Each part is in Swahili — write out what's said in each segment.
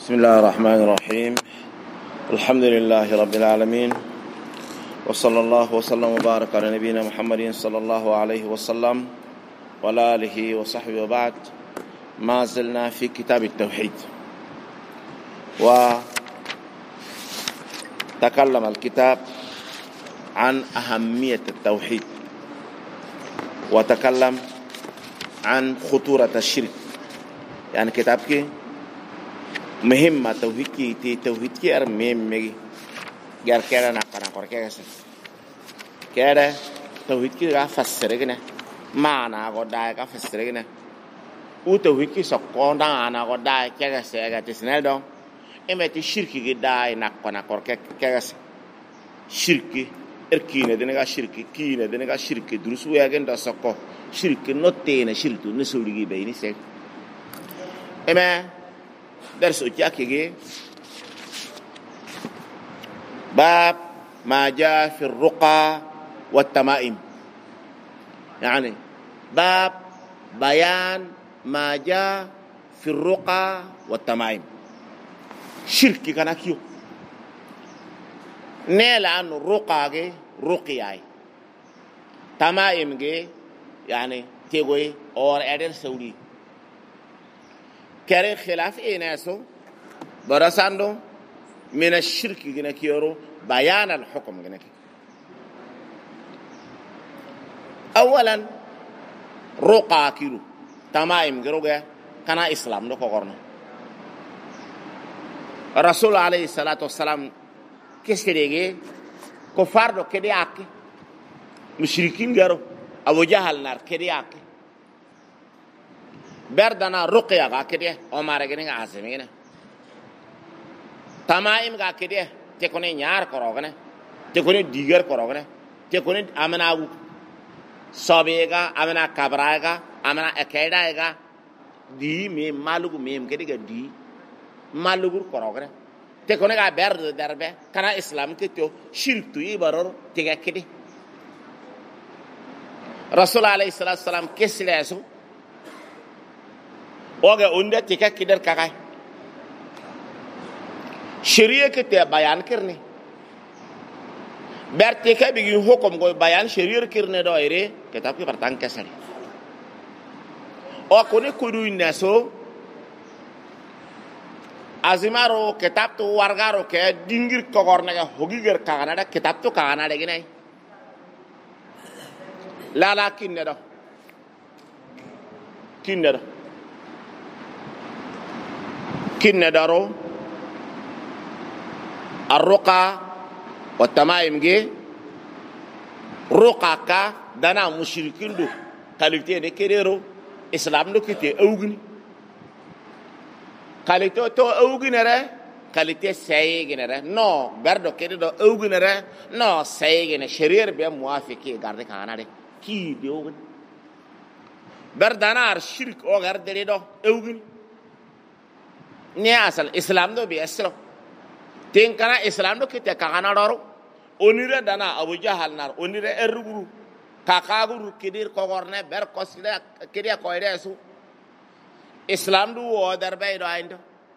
بسم الله الرحمن الرحيم. الحمد لله رب العالمين، وصلى الله وسلم وبارك على نبينا محمد صلى الله عليه وسلم وعلى آله وصحبه وبعد. ما زلنا في كتاب التوحيد، وتكلم الكتاب عن أهمية التوحيد، وتكلم عن خطورة الشرك. يعني كتابك مهمة توحيد كي مهم مجي غير كذا نقرأ كذا كذا توحيد كي فسر كنا ما أنا قداي كفسر كنا وتوحيد كي سكون أنا قداي كذا سيجا تسنى دون إما تشرك كداي نقرأ كذا شرك إركينا دينك شرك كينا دينك شرك دروس وياكن دا سكو شرك نوتين شرك نسولي بيني سك إما درس أجاكي باب ما جاء في الرقى والتمائم. يعني باب بيان ما جاء في الرقى والتمائم. شرك كان كيو نيل عن الرقى رقياي تمائم يعني تيغوي اور ادر سوري كارين خلاف ناسو برساندو من الشرك جنكيرو بيان الحكم جنكي. أولا رقى كيلو تمائم جروجا كان إسلام دو كورنا. الرسول عليه الصلاة والسلام كسريجي كفار دو كده أكي مشركين جرو أبو جهل نار كده أكي بردنا رقية كده عمر كده عازمينه تمائم كده تكوني نيار كروغنه تكوني ديگر كروغنه تكوني أمنا صابيغا أمنا كبراغا أمنا أكيداغا دي ميم مالوغ ميم كده دي مالوغ كروغنه تكوني كا برد دربه كان إسلام كتو شرك توي برر تيجا كده. رسول عليه الصلاة والسلام كسلاسو oge unde tika kider kakai sharia kete bayan kirne berte ka bigi hukum go bayan sharia kirne do ire kitab ki bartang kesari o kone kudu naso azimaro kitab to wargaro ke dingir kogorna ga hogiger kagana da kitab to kagana de ginai la kinne do كنا دارو الرقى والتمائم جي رقى كا دانا مشركين دو كاليتي نكيرو اسلام دو كيتي اوغني كاليتو تو اوغني راه كاليتي سايغني راه نو بردو كيدو دو اوغني راه نو سايغني شرير بي موافقي غاردي كانا دي كي دي اوغني بردانا الشرك او غاردي دو اوغني ني اصل اسلام دو بيسلو تين كان اسلام دو كيتا كانا دورو اونيره دانا ابو جهل نار اونيره ارغرو كاكاغرو كدير كوغورنه بر كوسلا كديا كويرسو اسلام دو ودر بايدو عندو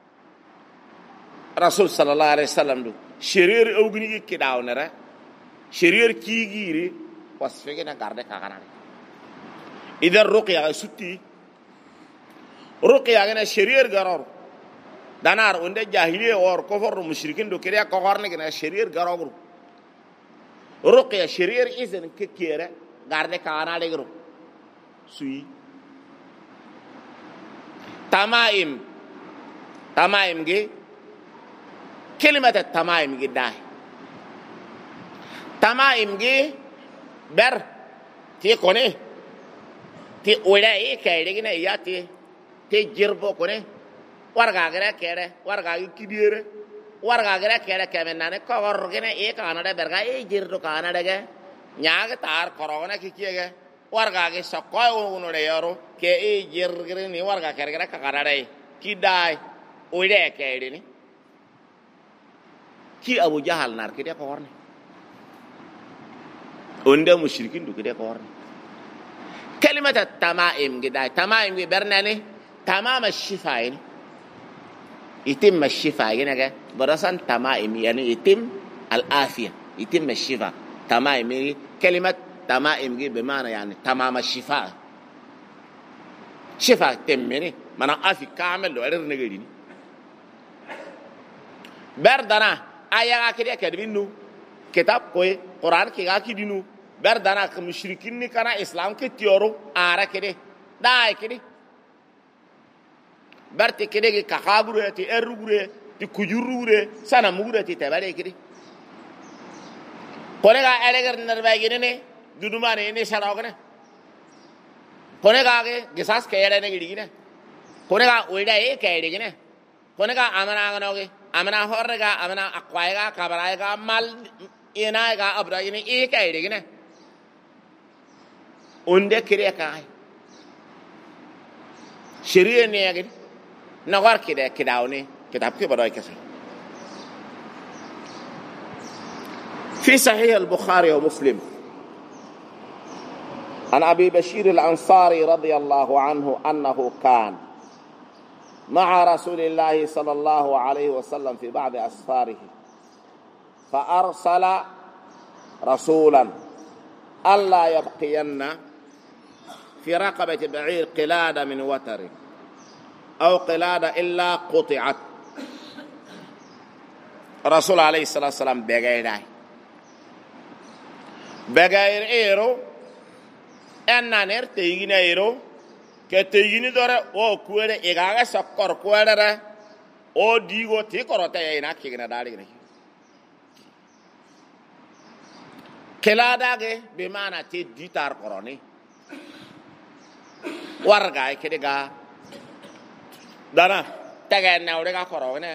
رسول صلى الله عليه وسلم دو شرير اوغني كيداو نرا شرير كيغيري واسفينا غارده كاكانا اذا الرقيه سوتي رقيه غنا شرير غرور دانار وند جاهليه اور كفر مشركين دو كريا كوغورن كنا شرير غروغرو رقيه شرير اذن كيره غارده كانا دغرو سوي تمائم جي كلمه التمائم جي داي تمائم جي بر تي كوني تي ولاي كايدغنا ياتي تي جيربو كوني warga gere kere warga kidire warga gere kere kemenane kogor gene e kana de berga e jirdo kana de ge nyaage tar korona kikiyege warga ge sokoy wono de yoro ke e jirgre ni warga kere gere kana de kidai oide kere ni ki abu jahal nar kide kogorne onde mushrikin du kide kogorne kalimat tamaim gidai tamaim ge bernane tamam الشفاء يتم الشفاء هنا برسان تمائم يعني يتم العافية يتم الشفاء تمائم كلمة تمائم بمعنى يعني تمام الشفاء شفاء تمني من عافي كامل لو أرد نجدين بردنا آية كده كدبينو كتاب كوي قرآن كده كدينو بردنا كمشركين كنا إسلام كتيرو آرا كده داي كده برتي كده كخابره تي أرغره تي كجوره سنا مغره تي تبالي كده كونغا ألغر نربايجينه دودما نيني شراغنه كونغا جساس كيرا نغيدينه كونغا ويدا إيه كيرينه كونغا أمنا غنوغي أمنا هورغا أمنا أقوايغا كبرايغا مال إنايغا أبراينه إيه كيرينه أنده كريه كاي شريعة نيجي نغار كده كداوني كتاب كي بداي كسر في صحيح البخاري ومسلم عن أبي بشير الأنصاري رضي الله عنه أنه كان مع رسول الله صلى الله عليه وسلم في بعض أسفاره فأرسل رسولا ألا يبقين في رقبة بعير قلادة من وتر أو قلادة إلا قطعت رسول عليه الصلاة والسلام بغير إيرو أننا نرتيجين إيرو كتيجين دورة أو كويرة إيجاga سكر كويرة أو ديغو تيكورة يينا كيغنا داري قلادة بمعنى تديتار قراني warga kede ga dana taga nawre ga korogene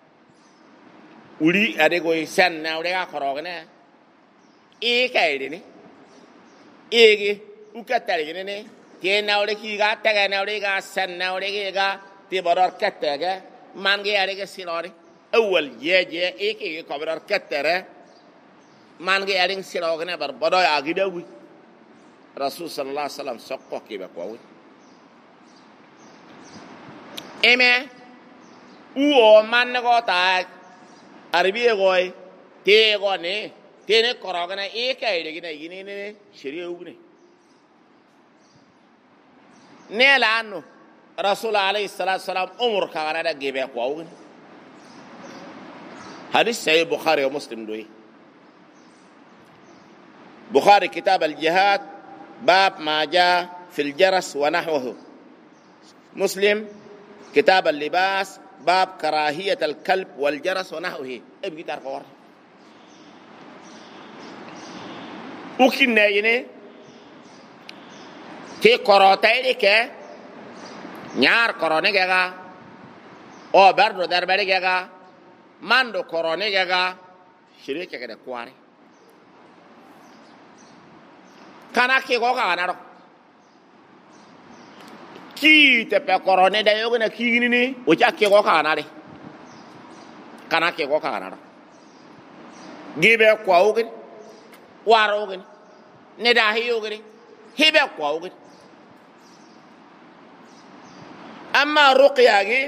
uri ade goy sen nawre ga korogene e kayde ni ege ukatare ne te nawre ki ga taga nawre ga sen nawre ga te bodor kattega mangi ade ga silore awwal yeje e ke ko bodor kattere mangi ade silogene bar bodoy agidawi rasul sallallahu alaihi wasallam sokko ke ba ko eme uo mannego ta arbiye goy te gone te ne korogana e kayde gina yini ne shiriye ugne ne lanu rasul alayhi salatu wasalam umur kagana da gebe ko ugne hadith sahih bukhari wa muslim doyi bukhari kitab al jihad bab ma jaa fi al jaras wa nahwuhu muslim كتاب اللباس باب كراهية الكلب والجرس ونحوه ابقي تاركور وكين نايني تي كروتايدي كي نيار كوروني جاغا او بردو دربالي جاغا ماندو كوروني جاغا شريكي كده كواري كاناكي غوغا نارو ki te pe korone da yogo na kigini ni o cha ke go kana de kana ke go kana gibe kwa ogen waro ogen ne da hi ogen hibe kwa ogen amma ruqya gi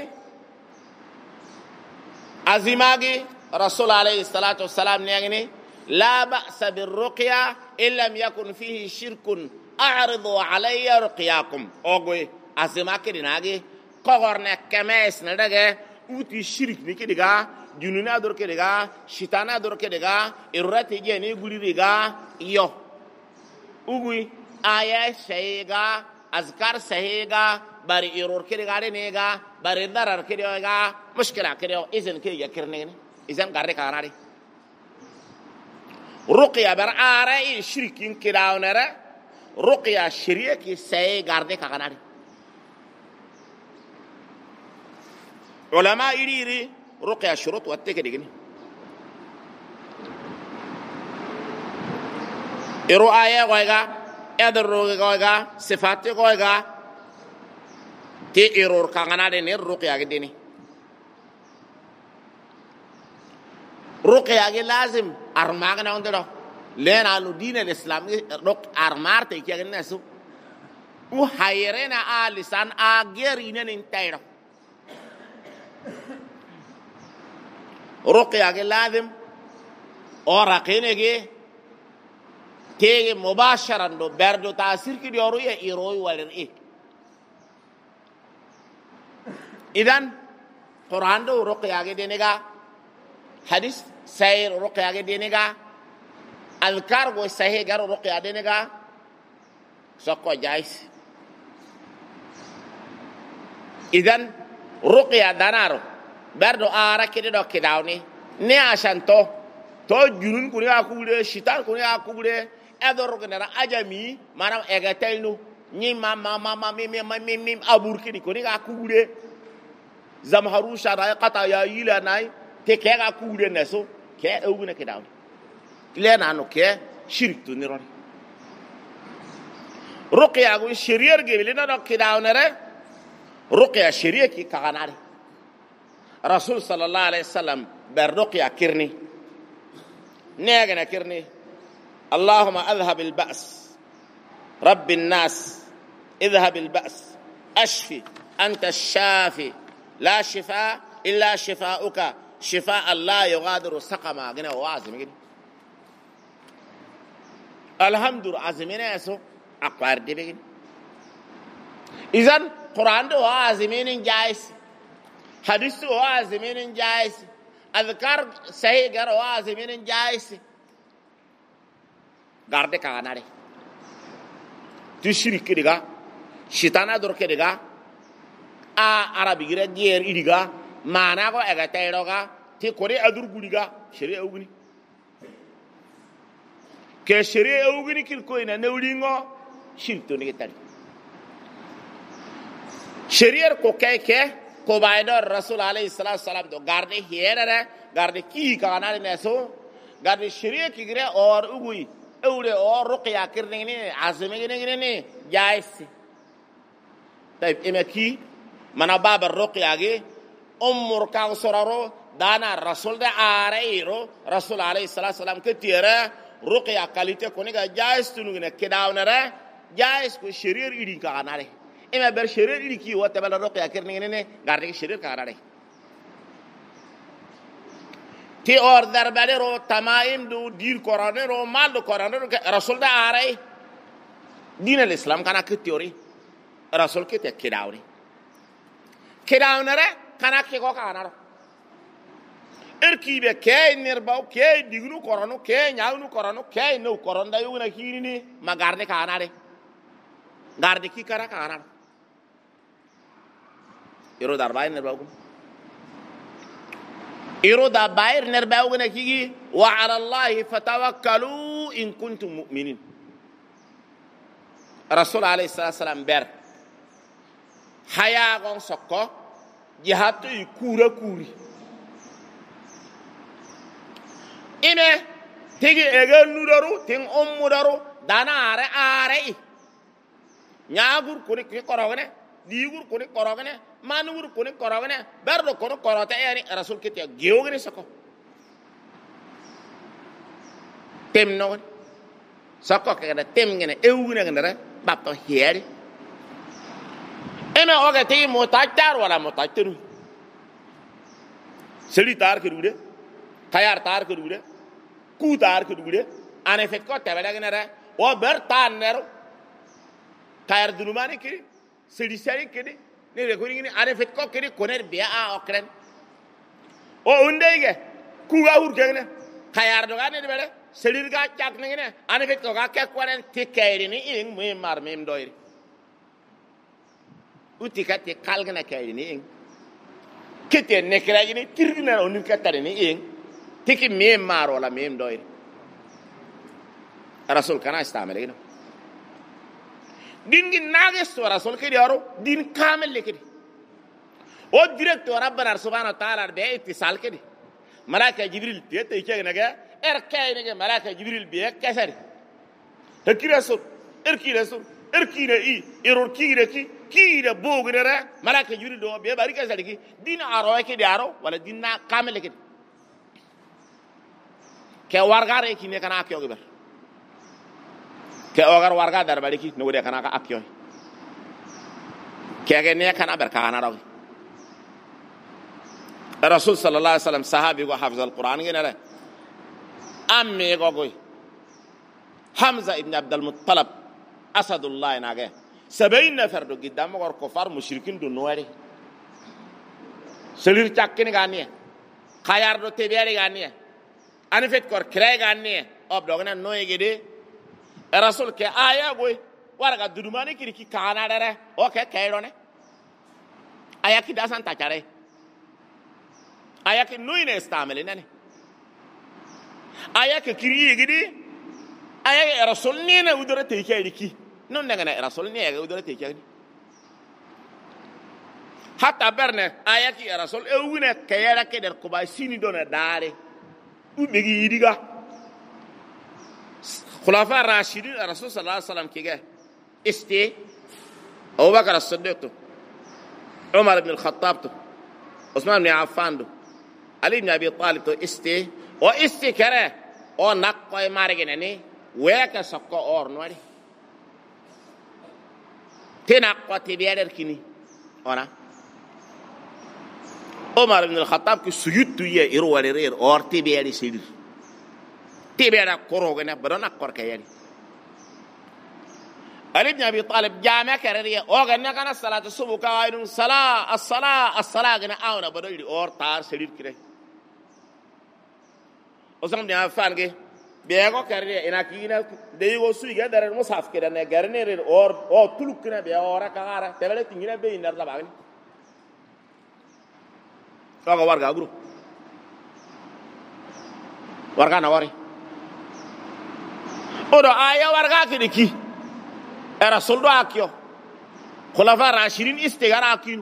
azimagi rasul alayhi salatu wassalam ne ngini la ba'sa bir ruqya illa yakun fihi shirkun a'ridu alayya ruqyakum ogoy asema ke dinage kogorne kemes na daga uti shirik ni ke diga jununa dor ke diga shitana dor ke diga irrati je ni guri diga yo ugui aya shayga azkar shayga bari iror ke diga nega bari darar ke diga mushkila ke diga izen ke ya kirne izen garre kanari ruqya bar ara shirikin kidawnara ruqya shiriye ki say garde kanari علماء يري رقية شروط والتكديني الرؤية غيغا ادر غيغا صفات غيغا تي ايرور كانغانا دي الرقية ديني رقية لازم ارماغنا وندرو لين على دين الاسلام رق ارمارتي كي الناس وحيرنا لسان اغيرين انتيرو ruqya ge lazim ora kene ge tege mubasharan do berdo tasir ki yoru ye iroi walir e idan Quran do ruqya ge denega hadis sayr ruqya ge denega azkar go sahih gar ruqya denega sokko jais idan ruqya danaro berdo ara kede do kidawni ne ashanto to junun kuni akugure shitan kuni akugure edor gena ajami manam egatelnu ni mama mim abur kidi kuni akugure zamharu shara qata ya ila nay te ke akugure neso ke ewuna kidawni lena no ke shirk tu ni ron ruqya go shiriyar gebelina do kidawnere ruqya shiriya ki kaganare rasul sallallahu alaihi wasallam ber ruqya kirni نيجنا كرني اللهم اذهب البأس رب الناس اذهب البأس اشفي انت الشافي لا شفاء الا شفاؤك شفاء لا يغادر سقما غنا وازم كده الحمد لله عزمنا اسو اقوار دي بين اذا قران ده عزمين جائز حديث ده عزمين جائز اذكار صحيح غير وازمين جائز garde kaganare tu shiriki diga shitana dorke diga a arabi gire gier idiga mana go ega tayroga ti kori adur gudiga shiri awguni ke shiri awguni kil koina newlingo shirto ni tari sharier ko keke ko baydo rasul alayhi salatu wasalam do garde hierere garde ki kaganare neso garde shiri ki gire or ugui أولى أو رقية كرنيني عزمي كرنيني جايس طيب إما كي من باب الرقية جي ركان سرارو دانا رسول ده عاريرو رسول عليه الصلاة والسلام كتيرة رقية كاليته كونيكا جايس تنوغنا كداونرة جايس كو شرير إيدي كاناري إما بر شرير إيدي كي واتبال الرقية كرنيني غاردك شرير كاناري ti or darbale ro tamaim do dir korane ro mal do korane ro rasul da aray din al-islam kana ke teori rasul ke te kidawri kidawnare kana ke ko kana ro erkibe ke nirbaw ke dignu korano ke nyaawnu korano ke no koronda yuna hirini magarde kana re garde ki kara kana iro darbay nirbaw إردا باير نرباوغنا كيجي وعلى الله فتوكلوا إن كنتم مؤمنين رسول عليه الصلاة والسلام بير حياة غن سكو جهاتو يكورا كوري إنه تيجي إيجان نودارو تين مودارو دانا آري نياغور كوني كي كوروغنه ديغور كوني كوروغنه manur kone korogane berdo kono korota yani rasul kiti geogene sako tem no sako kagada tem ngene ewune ngere bapto hieri ena oga te motaktar wala motakteru seli tar kerude kayar tar kerude ku tar kerude ane fet ko tebele ngere o ber tanero kayar dunumani kiri seli seli kiri ne rekoni ni are fet ko kedi koner biya a okren o undege ku ga hur kegne khayar do ga ne bele selir ga chak ne ne ane fet ko ga ke konen tikayri ni ing me mar mem doyri uti ka te kalgana kayri ni ing kete ne kraji ni tirna onu ka tare ni ing tiki me mar wala mem doyri rasul kana istamele no din gi nages to rasul ke diaro din kamel le kedi o direct rabbana subhanahu wa ta'ala be ittisal kedi malaika jibril te ke naga kay naga malaika jibril be kasari takira so erkina i eror kire ki bognere malaika jibril do be bari kasari ki din aro ke diaro wala din na kamel le kedi ke wargare ki ne kana ke ogibar ke ogar warga darbali ki no de kana ka akyo ke ne kana ber kana rawi rasul sallallahu alaihi wasallam sahabi go hafiz alquran ngena amme go goy hamza ibn abd almuttalib asadullah nage 70 nafar do gidam gor ko far mushrikin do noore selir chakkini gani khayar do tebere gani ani fet kor kray gani ob dogna noyegede rasul ke aya goy warga dudumani kiriki kana dare o ke kayrone aya ki dasan takare aya ki nuine istamele nane aya ke kiri gidi aya rasul ni na udore te kiriki non daga na rasul ni ga udore te kiriki hatta berne aya ki rasul e wune kayara ke der ko ba sini dona dare u begi yidiga khulafa rashidin rasul sallallahu alaihi wasallam kige استي أبو بكر الصديق عمر بن الخطاب عثمان بن عفان علي بن أبي طالب استي واستي كره او نقوي مارغنني ويك سكو اور نوري تنقو تبيادر كني انا عمر بن الخطاب كي سجود يي يرو ورير اور تبيادي سيد تبيادا كوروغنا بدنا كور كيادي علي بن ابي طالب جامع كرريه اوغنا كان صلاه الصبح كاين الصلاه غنا اونا بدل اور تار سيد كري osam dia fange biego karre ina kina deigo suiga darar musaf keda ne garne re or o tulukna be ora kagara tebele tingina be indar la bagni toga warga guru warga na wari odo aya warga kidiki era soldo akio khulafa rashidin istigara akinu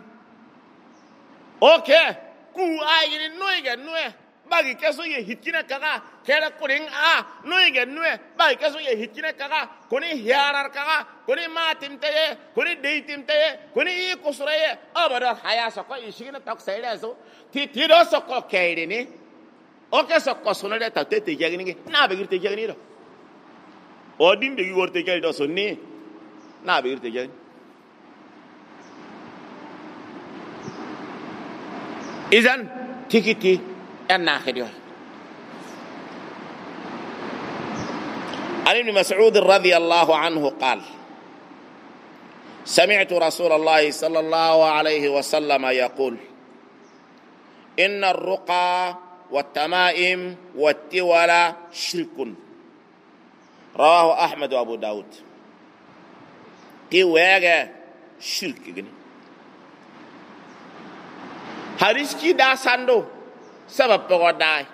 okay ku ayini noige noe bagi keso ye hitkina kaga kera kuring a noige noe bagi keso ye hitkina kaga koni hiarar kaga koni matim taye koni deitim taye koni kusraye abada haya sako ishigina tak sayda so tiro sako kaidini oke sako sunade tatte te jagini na begirte jagini do odin begi worte jagini do sonni na begirte jagini izan tikiti الناخد عن ابن مسعود رضي الله عنه قال سمعت رسول الله صلى الله عليه وسلم يقول إن الرقى والتمائم والتولى شرك رواه أحمد وأبو داود تيواغا شرك حديث كي دا ساندو سبب بغداي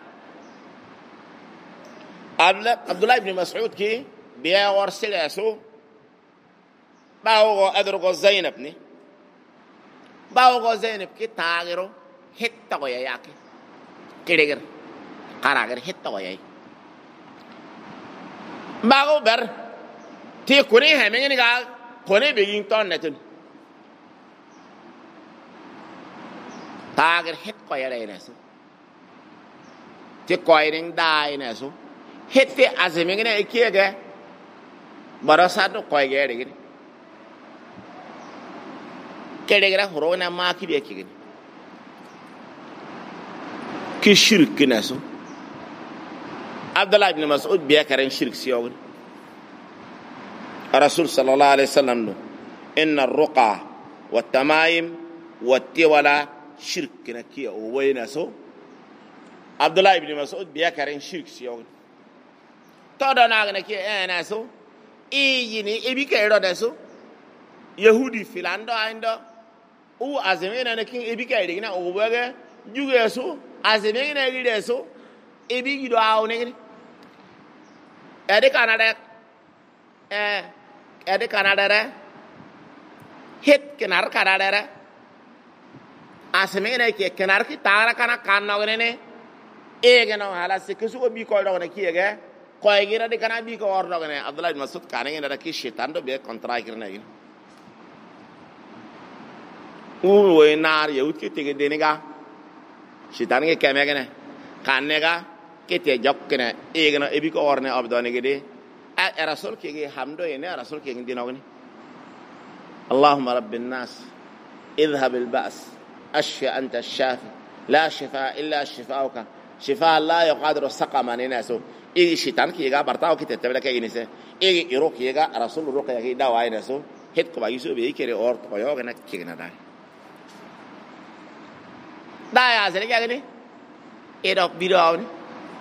عبد الله بن مسعود كي بيا ورسلاسو باو ادرغو زينب ني باو زينب كي تاغيرو هيتاغو ياكي كيدغر قراغر هيتاغو ياي باو بر تي كوني همين غا كوني بيين تون نتن تاغر هيتاغو ياي نسو ti koiring dai na so hette azemenge ne kiege barasa to koige de gini kede gra horona ma ki be ki gini ki shirk na so Abdullah ibn Mas'ud biya karen shirk si yogun Rasul sallallahu alaihi wasallam no inna ar-ruqa wat-tamaim wat-tiwala shirk na ki o wayna so Abdullah ibn Mas'ud biya karen shirk si yogun todo na ga ke na so yini ebi ke ro da so yahudi filando ando u azemena na kin ebi ke ri na o boge juge so azemena ri de so ebi gido aw ne ni ede Canada re het kenar Canada re azemena ke kenar ki tara kana kan no ne ege no hala se kesu bi ko do na kiege ko gira de kana bi ko or do ne Abdullah ibn Mas'ud kane ngi da ki shaitan do be kontra kirna gi u we nar ye uti te de ne ga shaitan ngi keme ga ne kanne ga ke te jok ne ege no e bi ko or ne abdo ne gi de a rasul ke gi hamdo ye ne rasul ke ngi dino ni Allahumma rabbin nas اذهب البأس اشف انت الشافي la shifa illa shifauka shifa la yaqadiru saqama ninaso igi shitan ki ga bartaw ki tetebele kay ni se igi iro ki ga rasul ruqya ki dawa ina so het ko ba yuso be kere or to yo ga na ki na da ya se ga ni edo bidaw ni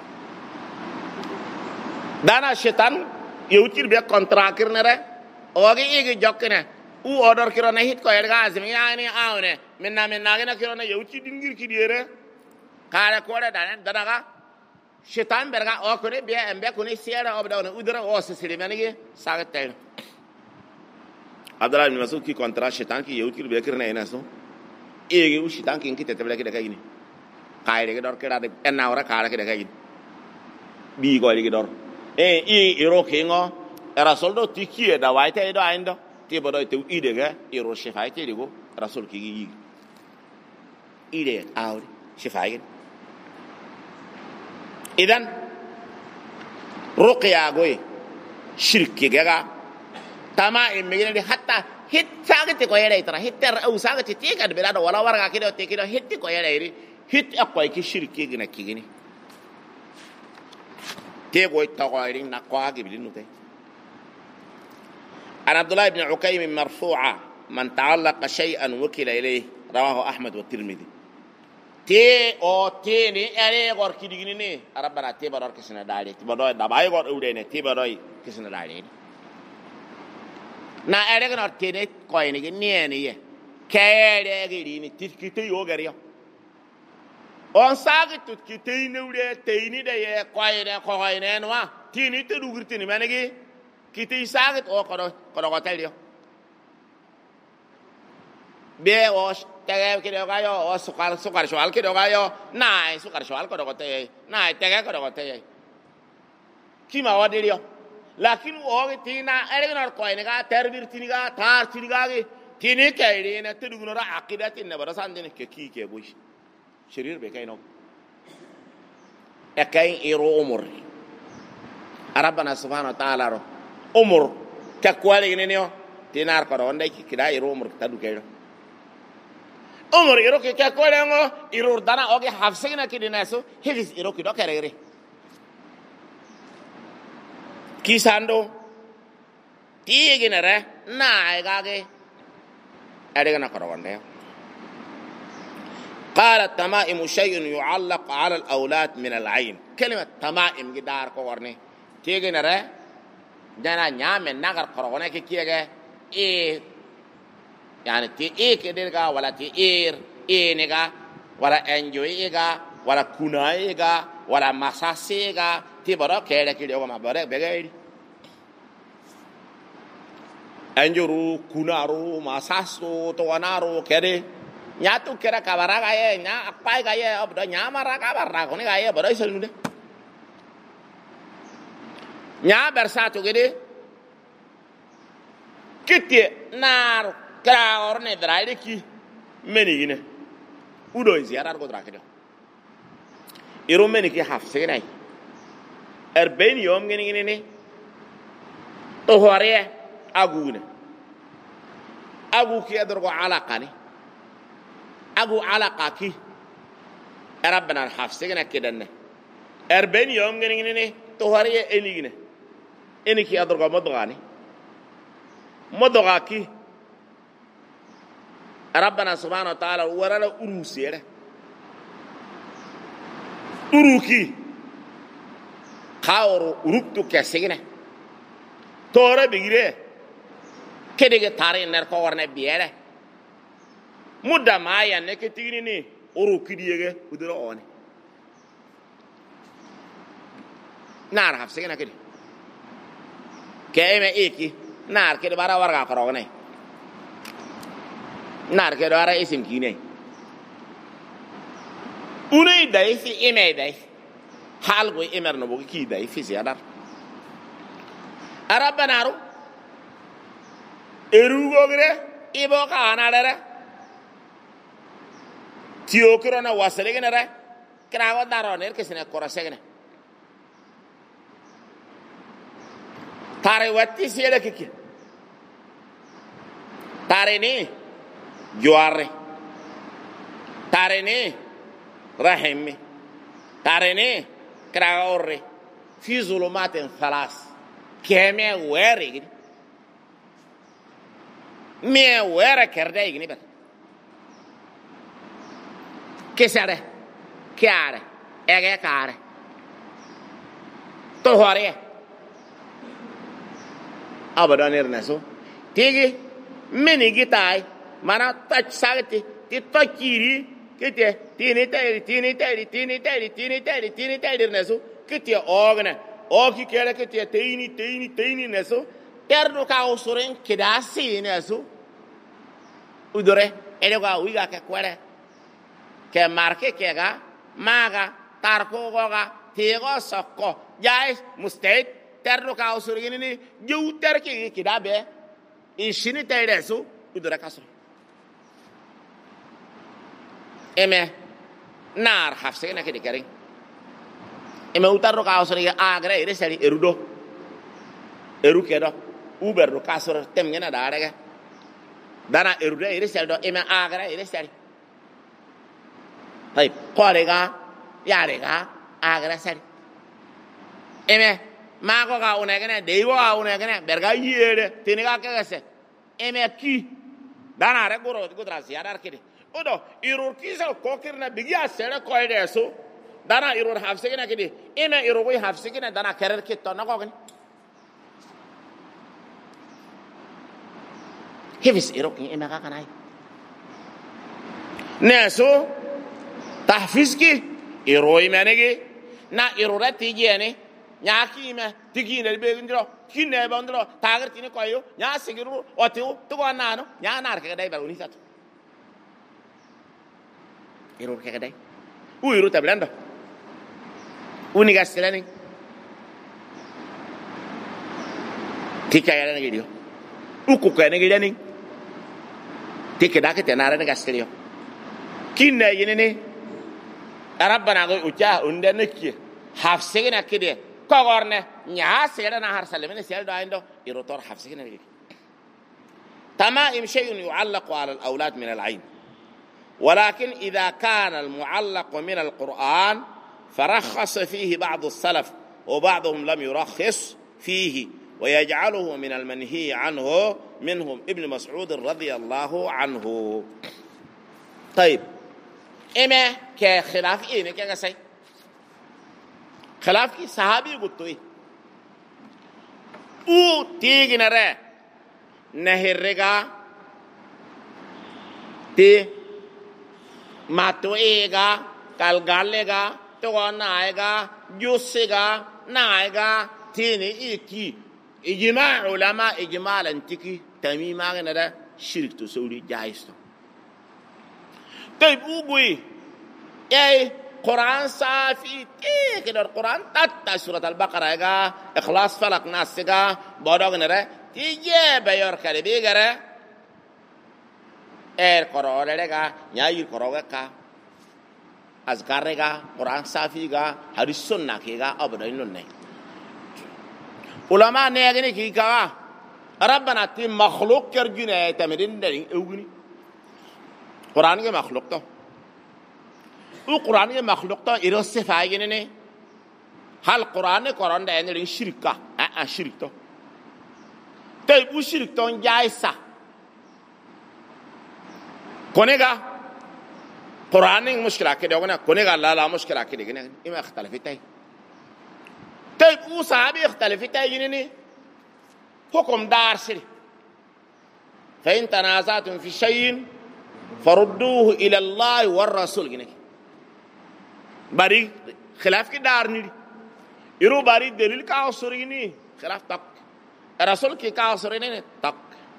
dana shitan yeutir be contract ne re ogi igi jokkene u order kiro na hit ko erga azmi yani awne minna gena kiro na yeuti dingir ki diere kala ko da daga shetan berga o ko ne be embe ko ne siera obda on udra o sesiri manigi sagate Abdullah ibn Mas'ud ki kontra shetan ki yeuti be kirna ina so ege u shetan ki te tebele ki daga ini kaire ke dor kira de enna ora kala ki daga ini bi ko li dor i iro kingo era soldo tiki da waite do aindo ti bodo te idega iro shifaite digo rasul ki yi ide awri shifaite idan ruqya goy shirki gaga tama imegene hatta hitta ko yere tara hitta au saga ti ka be da wala warga kido te kido hitti ko yere iri hit akoy ki shirki gina kigini te goy ta ko iri na ko agi bilinu te عن عبد الله بن عكيم مرفوعة من تعلق شيئا وكل إليه رواه أحمد والترمذي تي أو تيني أري غور كيديني ربنا تي بدر كسنا داري تي بدر دباي غور أوديني تي بدر كسنا داري نا أري غور تيني كويني نيني كيري غيريني تكتي يوغريو on sagi tut kitini ure tini de ye koine no tini te dugurtini manegi kiti sagit o kodo telio be o tege kido gayo o sukar shwal kido gayo nai sukar shwal kodo te nai tege kodo te kima wadelio lakin o tina eregnor koine ga terbir tiniga tar tiniga ge tini kairi na tudugunora aqidatin na barasan dine ke ke bush shirir be kaino ekay iro umur arabana subhanahu wa ta'ala ro umur kakwali nenio tinar ko on dai kida iro umur tadu kayro umur iro ke kakwali ngo iro dana oge hafsina kidinaso hifis iro kido karere kisando tiginere na agage adegana ko wonde قال التمائم شيء يعلق على الأولاد من العين كلمة تمائم جدار كورني تيجي نرى جانا نعم نعر قرآن كيكيه إيه يعني تي إيه كديرك ولا تي إيه نيجا ولا إنجويجا ولا كونايجا ولا مساسيجا تي برا كيرك كيلو ما برا بيجي أنجرو كونارو مساسو توانارو كده nyatu kira kabara gaye nya apai gaye obdo nyamara kabara kone gaye bodo iselude nya bersatu gede kitte nar kra orne draide ki menigine udo ziarar go drakedo iro meniki hafse nay erben yom gene ne to hore agune agu ki adorgo alaqani أقو علاقاكي ربنا الحافظنا كدنا أربعين يوم جنيني تهاري إلينا إنكي أدرك مدغاكي ربنا سبحانه وتعالى ورانا أروسيره أروكي خاورو أروكتو كسينا تورا بيجري كده تاري نركو ورنا بيره muda maya ne ke tigini ni oro kidiyege udura one nar hafse na kidi keme eki nar ke bara warga koro ne nar ke dara isim kine unai dai fi ime dai hal go imer no bo ki dai fi ziyadar arabanaru erugo gre ibo kana dara tio krona waselegene re krago daroner kesene korasegene tare watti siele kiki tare ni joare tare ni rahimi tarene kraorre fi zulumatin thalas keme were gidi me were kerde gidi ber kesare kiare ege kare to hore abadan erneso tigi mini gitai mana touch sagti ti tokiri kete tini tayri neso kete ogne oki kele kete tini neso terdo ka usuren kidasi neso udore ele ga wiga ke kwere ke marke ke ga maga tarko goga tego sokko jais mustahid terdo ka usuren ni ju terki kidabe ishini tayre so udore kaso eme nar hafse na kedi kering eme utarro ka osori agra ire sari erudo eru kedo uber do kasor tem ngena darega dana erudo ire sari do eme agra ire sari hay qorega yarega agra sari eme mago ga unegene deiwo ga unegene berga yere tiniga kegese eme ki dana re goro gudras yadar kedi odo irur kisal kokirna bigia sere koyde so dana irur hafsigina kidi ime irur hafsigina dana kerer kitto na kogen hifis iruk ime ka kanai neso tahfizki iroi menegi na irurati jene nyaki ime tigine be ndiro kinne bandro tagar tini koyo nya sigiru otiu to nano nya nar ke dai baluni sat irur ke dai iru tablando uniga selani tika ya na gidio uku ka na gidio ni tike da ke tenara na gaskelio kinne yinene arabana go uja unde nekki hafsegina kide kogorne nya sera na har salemene sel do aindo irotor hafsegina ni تمائم شيء يعلق على الأولاد من العين ولكن إذا كان المعلق من القرآن فرخص فيه بعض السلف وبعضهم لم يرخص فيه ويجعله من المنهي عنه منهم ابن مسعود رضي الله عنه. طيب إما كخلاف إيه كيسي خلاف كي صحابي قلت إيه أو تيجي نرى نهرجا تي ماتوئيغا كالغاليغا توانايغا جوسيغا نايغا تيني إيكي إجماع علماء إجمالا تيكي تميما نرى شرك تسولي جايستو. طيب أوبوي أي قرآن صافي تي كده القرآن تاتا سورة البقرة إيغا إخلاص فلق ناسيغا بودوغ نرى تيجي بيور كالبي غرى قرآن لغا نياير قرآن كا أذكار لغا قرآن صافي غا حديث سنة كيغا أبدا إنو علماء نيغني كيغا ربنا تي مخلوق كرجنا تمرين دارين اوغني قرآن کے مخلوق تو او قرآن کے مخلوق تو ایرو صفائی گنے حال قرآن دا یعنی شرک کا شرک تو تے او شرک تو جائزہ کونے گا قرآن مشکل کے دوگنا کونے گا لا مشکل کے دگنا اما اختلافات ہے تے او صحابی اختلافات ہے گنے حكم دار سري فإن تنازعتم في شيء فردوه إلى الله والرسول جنك باري خلاف كي دار نيري يرو باري دليل كاوسريني خلاف تك الرسول كي كاوسريني تك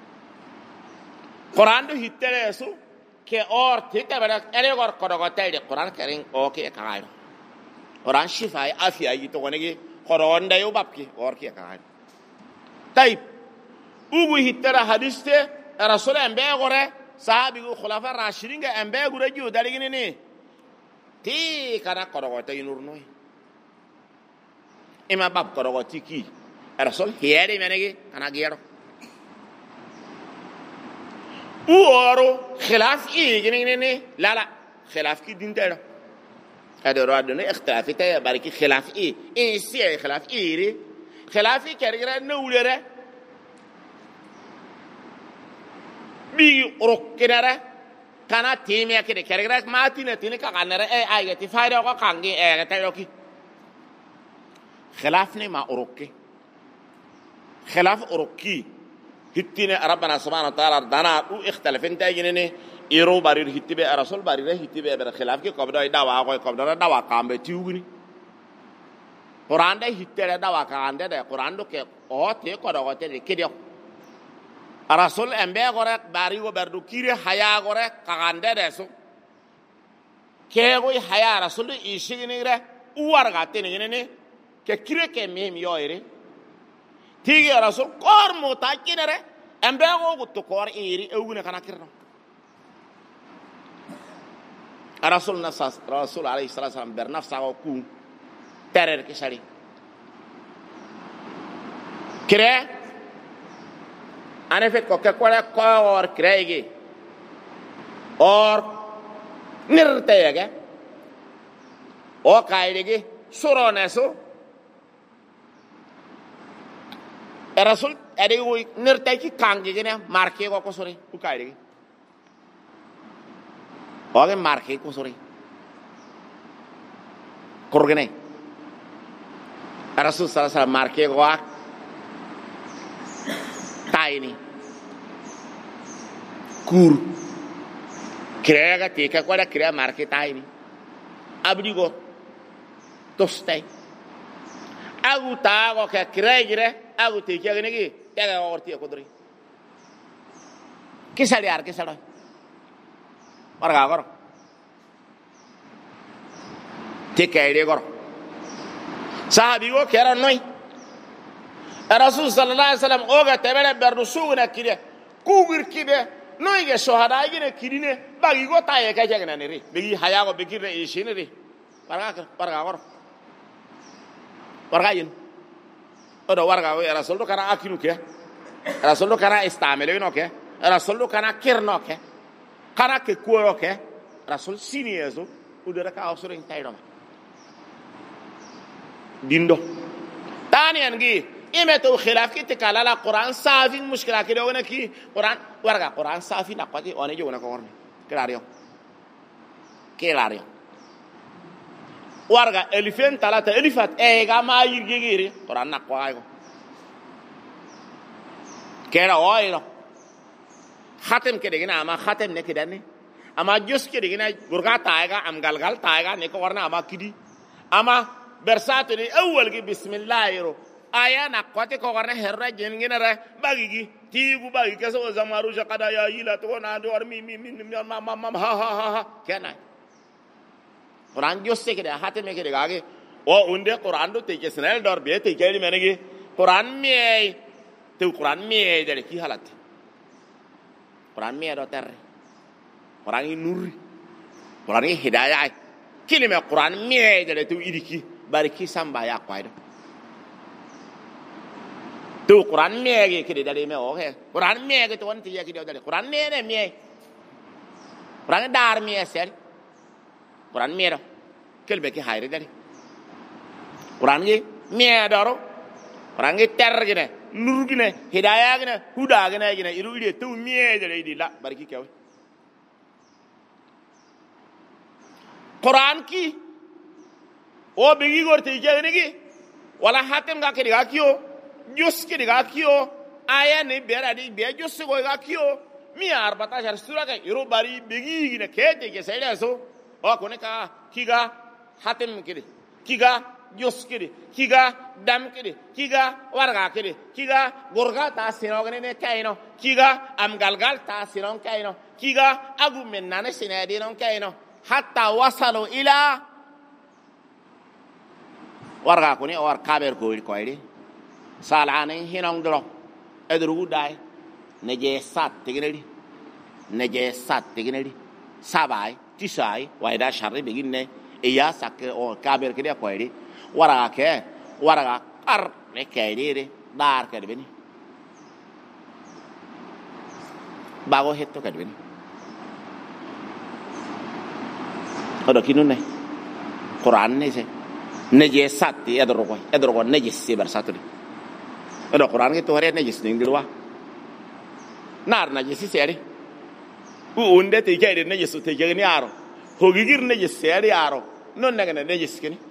قرآن دو هيتلسو كي اور تيتا بدك ألي غور كرغتاي دي قرآن كرين أوكي كايرو قرآن شفاء عافية يتوغني قرآن دا يوبابكي اور كي كايرو. طيب ugu hitara hadiste rasul ambe gore sahabi go khulafa rashidin ga ambe gore ju daligini ni ti kana korogota yinurno ima bab korogoti ki rasul hiyade menegi kana gero u oro khilaf i gini ni la khilaf ki din tera ادو ادو اختلاف تي بارك خلاف اي سي خلاف ايري خلاف كرغرا نولره بي روكنره kana timi akide kergra matina tini ka kanara ay ti fayda ko kangi ta yoki khilafni ma uruki khilaf uruki hittine rabbana subhanahu wa ta'ala dana u ikhtalafin tajinene iro barir hittibe rasul barir hittibe ber khilaf ki kobdo dawa ko kobdo dawa kambe tiugni quran da hittere dawa kande da quran do ke o te ko do te kidio rasul embe gore bari go berdu kire haya gore kagande deso kego haya rasul ishiginire uwarga tenene ke kire ke mem yoire tigi rasul kor mutakinere embe go to kor iri ewune kana kirno rasul nasas rasul alayhi salatu wasallam ber nafsa go ku terer ke sari kire en effet ko or krege or nirtege o kaydege suroneso rasul ade wo nirteki kangi gene marke ko sore ku kaydege o ge marke ko sore korgene rasul sallallahu alaihi wasallam marke ko tayni kur krega tika kwada krea marke tayni abdigo tostay agu tago ka kregire agu tika gnegi tega orti ko dori kisali ar kisalo warga gor tika ide gor sahabi go kera noy rasul sallallahu alaihi wasallam oga tebere berdu sugna kide kugir kibe noyge shohada gine kidine bagi go taye ka jagna ne ri bigi haya go bigire ishine ri warga gor warga yin odo warga go rasul do kana akinu ke rasul do kana istamele no ke rasul do kana kirno ke kana ke kuoro ke rasul siniezo udara ka osoro in taydo dindo tani angi imeto khilaf ki tikala Quran safi mushkila ki dogona ki Quran warga Quran safi na kwati one jona ko orne clario warga elifen talata elifat ga ma yirgiri Quran na kwa ko kera oilo khatem ke degina ama khatem ne kidani ama jus ke degina gurga taega am galgal taega ne ko warna ama kidi ama bersatu ni awwal ki bismillahir aya na kwate ko garna herra jengina ra bagigi tigu bagi keso zamaru jaqada ya ila to na do mi ha kana Quran josse ke da hate me ke de gage o unde Quran do te ke snel dor be te ke menegi Quran me te Quran me de ki halat Quran me do terre Quran ni nuri Quran ni hidayah kini me Quran me de te idiki bariki samba ya kwaido tu Quran me ke de dale me o he Quran me ke to on ti ya ke de dale Quran me Quran dar me sel Quran me do kelbe ki hayre dale Quran ge me daro Quran ge ter gene nur gene hidayah gene huda gene iru ide tu me dale di la bariki kew Quran ki o bigi gorte jagene gi wala hatem ga ke ga kiyo jus ke ga kiyo aya ne bera di be jus go ga kiyo mi 14 sura ga iru bari bigi ne kete ke sayda so o kone ka kiga hatem ke kiga jus ke kiga dam ke kiga warga ke kiga gorga ta sinogene ne kaino kiga am galgal ta sinon kaino kiga agu mennane sinadi non kaino hatta wasalu ila warga kuni or kaber ko iri salane hinong dro edru dai neje sat tignedi sabai tisai waida sharri beginne iya sak o kaber ke ko iri warga ar ne kairi dar ke beni bago hetto ke beni odo kinune Quran ne se najisat edro najis se bersatuli edo Quran ke to hare najis ningilwa nar najis seri unde te kayde najis te jegni aro hogigir najis seri aro non naga najis kini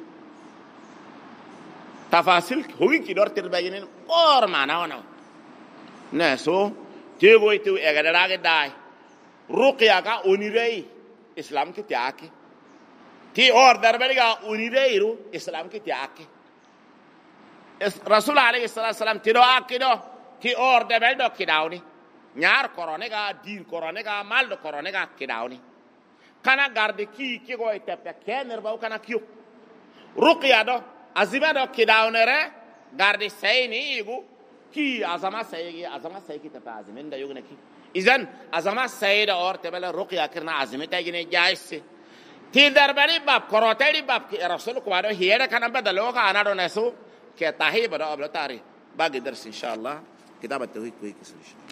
tafasil hogi ki dortir baginin or mana wana na so tego itu egada ga dai ruqya ka onirei islam ki tiaki ti or darbari ga onirei ru islam ki tiaki rasul alayhi salam ti do akido ti or de bel do kidawni nyar korone ga din korone ga mal do korone ga kidawni kana garde ki go itepe kener ba kana kyu ruqya do azima do kidawnere garde sayni igu ki azama saygi te azimin da yugna ki izan azama sayda or te bela ruqya kirna azimita gine jaisi ti darbari bab koroteli bab ki rasul ko ado hiere kana badalo ka anado nasu ke tahib do ablatari bagi dars inshallah kitab at-tawhid ko